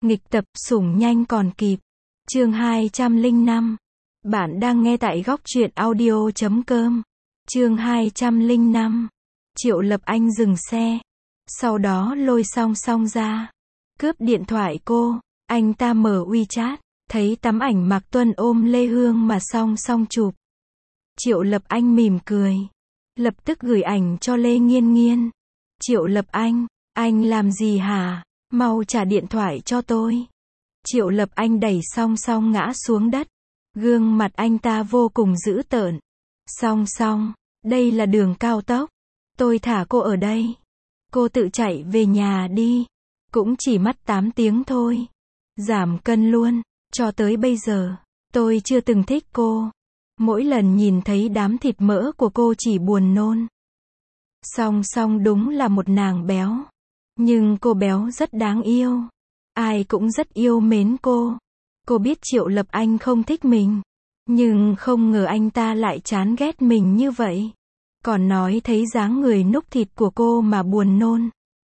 Nghịch tập sủng nhanh còn kịp. Chương 205. Bạn đang nghe tại góc truyện audio.com. Chương 205. Triệu Lập Anh dừng xe. Sau đó lôi Song Song ra. Cướp điện thoại cô. Anh ta mở WeChat. Thấy tấm ảnh Mạc Tuân ôm Lê Hương mà Song Song chụp. Triệu Lập Anh mỉm cười. Lập tức gửi ảnh cho Lê Nghiên Nghiên. Triệu Lập anh làm gì hả? Mau trả điện thoại cho tôi. Triệu Lập Anh đẩy Song Song ngã xuống đất. Gương mặt anh ta vô cùng dữ tợn. Song Song, đây là đường cao tốc. Tôi thả cô ở đây. Cô tự chạy về nhà đi. Cũng chỉ mất 8 tiếng thôi. Giảm cân luôn. Cho tới bây giờ, tôi chưa từng thích cô. Mỗi lần nhìn thấy đám thịt mỡ của cô chỉ buồn nôn. Song Song đúng là một nàng béo. Nhưng cô béo rất đáng yêu. Ai cũng rất yêu mến cô. Cô biết Triệu Lập Anh không thích mình. Nhưng không ngờ anh ta lại chán ghét mình như vậy. Còn nói thấy dáng người núc thịt của cô mà buồn nôn.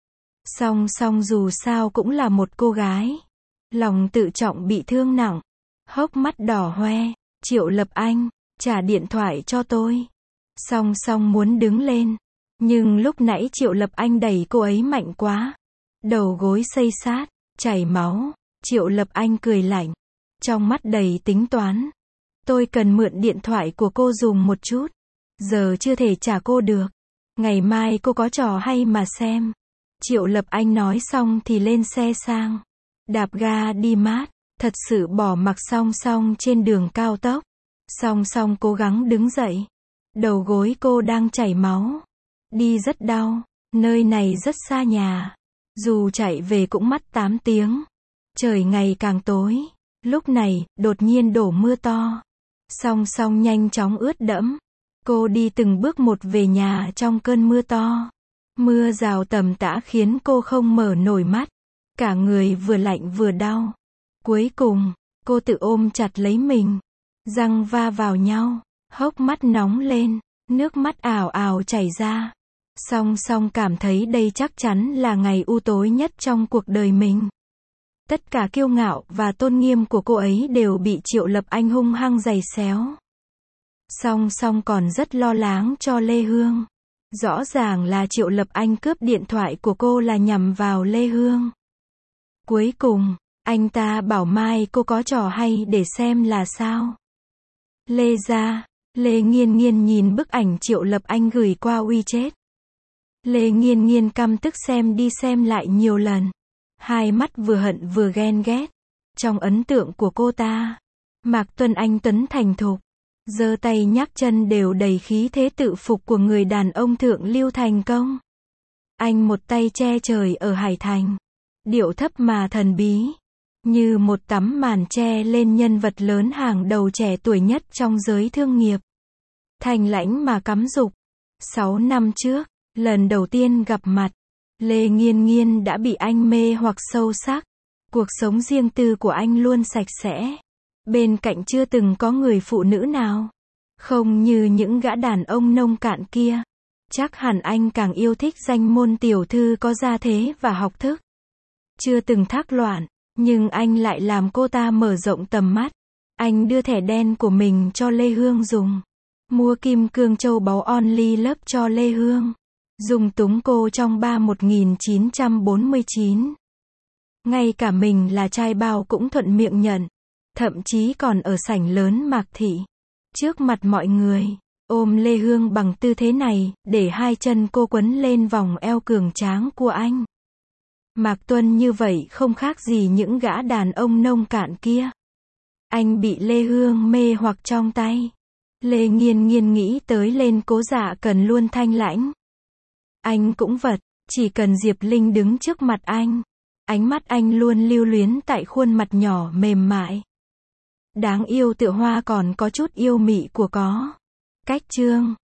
Song Song dù sao cũng là một cô gái. Lòng tự trọng bị thương nặng. Hốc mắt đỏ hoe. Triệu Lập Anh, trả điện thoại cho tôi. Song Song muốn đứng lên. Nhưng lúc nãy Triệu Lập Anh đẩy cô ấy mạnh quá. Đầu gối xây sát, chảy máu. Triệu Lập Anh cười lạnh. Trong mắt đầy tính toán. Tôi cần mượn điện thoại của cô dùng một chút. Giờ chưa thể trả cô được. Ngày mai cô có trò hay mà xem. Triệu Lập Anh nói xong thì lên xe sang. Đạp ga đi mát. Thật sự bỏ mặc Song Song trên đường cao tốc. Song Song cố gắng đứng dậy. Đầu gối cô đang chảy máu. Đi rất đau. Nơi này rất xa nhà. Dù chạy về cũng mất 8 tiếng. Trời ngày càng tối. Lúc này, đột nhiên đổ mưa to. Song Song nhanh chóng ướt đẫm. Cô đi từng bước một về nhà trong cơn mưa to. Mưa rào tầm tã khiến cô không mở nổi mắt. Cả người vừa lạnh vừa đau. Cuối cùng, cô tự ôm chặt lấy mình. Răng va vào nhau. Hốc mắt nóng lên. Nước mắt ào ào chảy ra. Song Song cảm thấy đây chắc chắn là ngày u tối nhất trong cuộc đời mình. Tất cả kiêu ngạo và tôn nghiêm của cô ấy đều bị Triệu Lập Anh hung hăng giày xéo. Song Song còn rất lo lắng cho Lê Hương. Rõ ràng là Triệu Lập Anh cướp điện thoại của cô là nhằm vào Lê Hương. Cuối cùng, anh ta bảo mai cô có trò hay để xem là sao. Lê ra, Lê Nghiên Nghiên nhìn bức ảnh Triệu Lập Anh gửi qua WeChat. Lê Nghiên Nghiên căm tức xem đi xem lại nhiều lần. Hai mắt vừa hận vừa ghen ghét. Trong ấn tượng của cô ta, Mạc Tuân anh tuấn thành thục, giơ tay nhấc chân đều đầy khí thế tự phục của người đàn ông thượng lưu thành công. Anh một tay che trời ở Hải Thành, điệu thấp mà thần bí, như một tấm màn che lên nhân vật lớn hàng đầu trẻ tuổi nhất trong giới thương nghiệp. Thanh lãnh mà cắm dục. 6 năm trước, lần đầu tiên gặp mặt, Lê Nghiên Nghiên đã bị anh mê hoặc sâu sắc. Cuộc sống riêng tư của anh luôn sạch sẽ. Bên cạnh chưa từng có người phụ nữ nào. Không như những gã đàn ông nông cạn kia. Chắc hẳn anh càng yêu thích danh môn tiểu thư có gia thế và học thức. Chưa từng thác loạn, nhưng anh lại làm cô ta mở rộng tầm mắt. Anh đưa thẻ đen của mình cho Lê Hương dùng. Mua kim cương châu báu only lớp cho Lê Hương. Dùng túng cô trong 1949. Ngay cả mình là trai bao cũng thuận miệng nhận. Thậm chí còn ở sảnh lớn Mạc Thị. Trước mặt mọi người, ôm Lê Hương bằng tư thế này, để hai chân cô quấn lên vòng eo cường tráng của anh. Mạc Tuân như vậy không khác gì những gã đàn ông nông cạn kia. Anh bị Lê Hương mê hoặc trong tay. Lê Nghiên Nghiên nghĩ tới lên Cố Dạ Cần luôn thanh lãnh. Anh cũng vật, chỉ cần Diệp Linh đứng trước mặt anh. Ánh mắt anh luôn lưu luyến tại khuôn mặt nhỏ mềm mại. Đáng yêu tựa hoa còn có chút yêu mị của có. Cách chương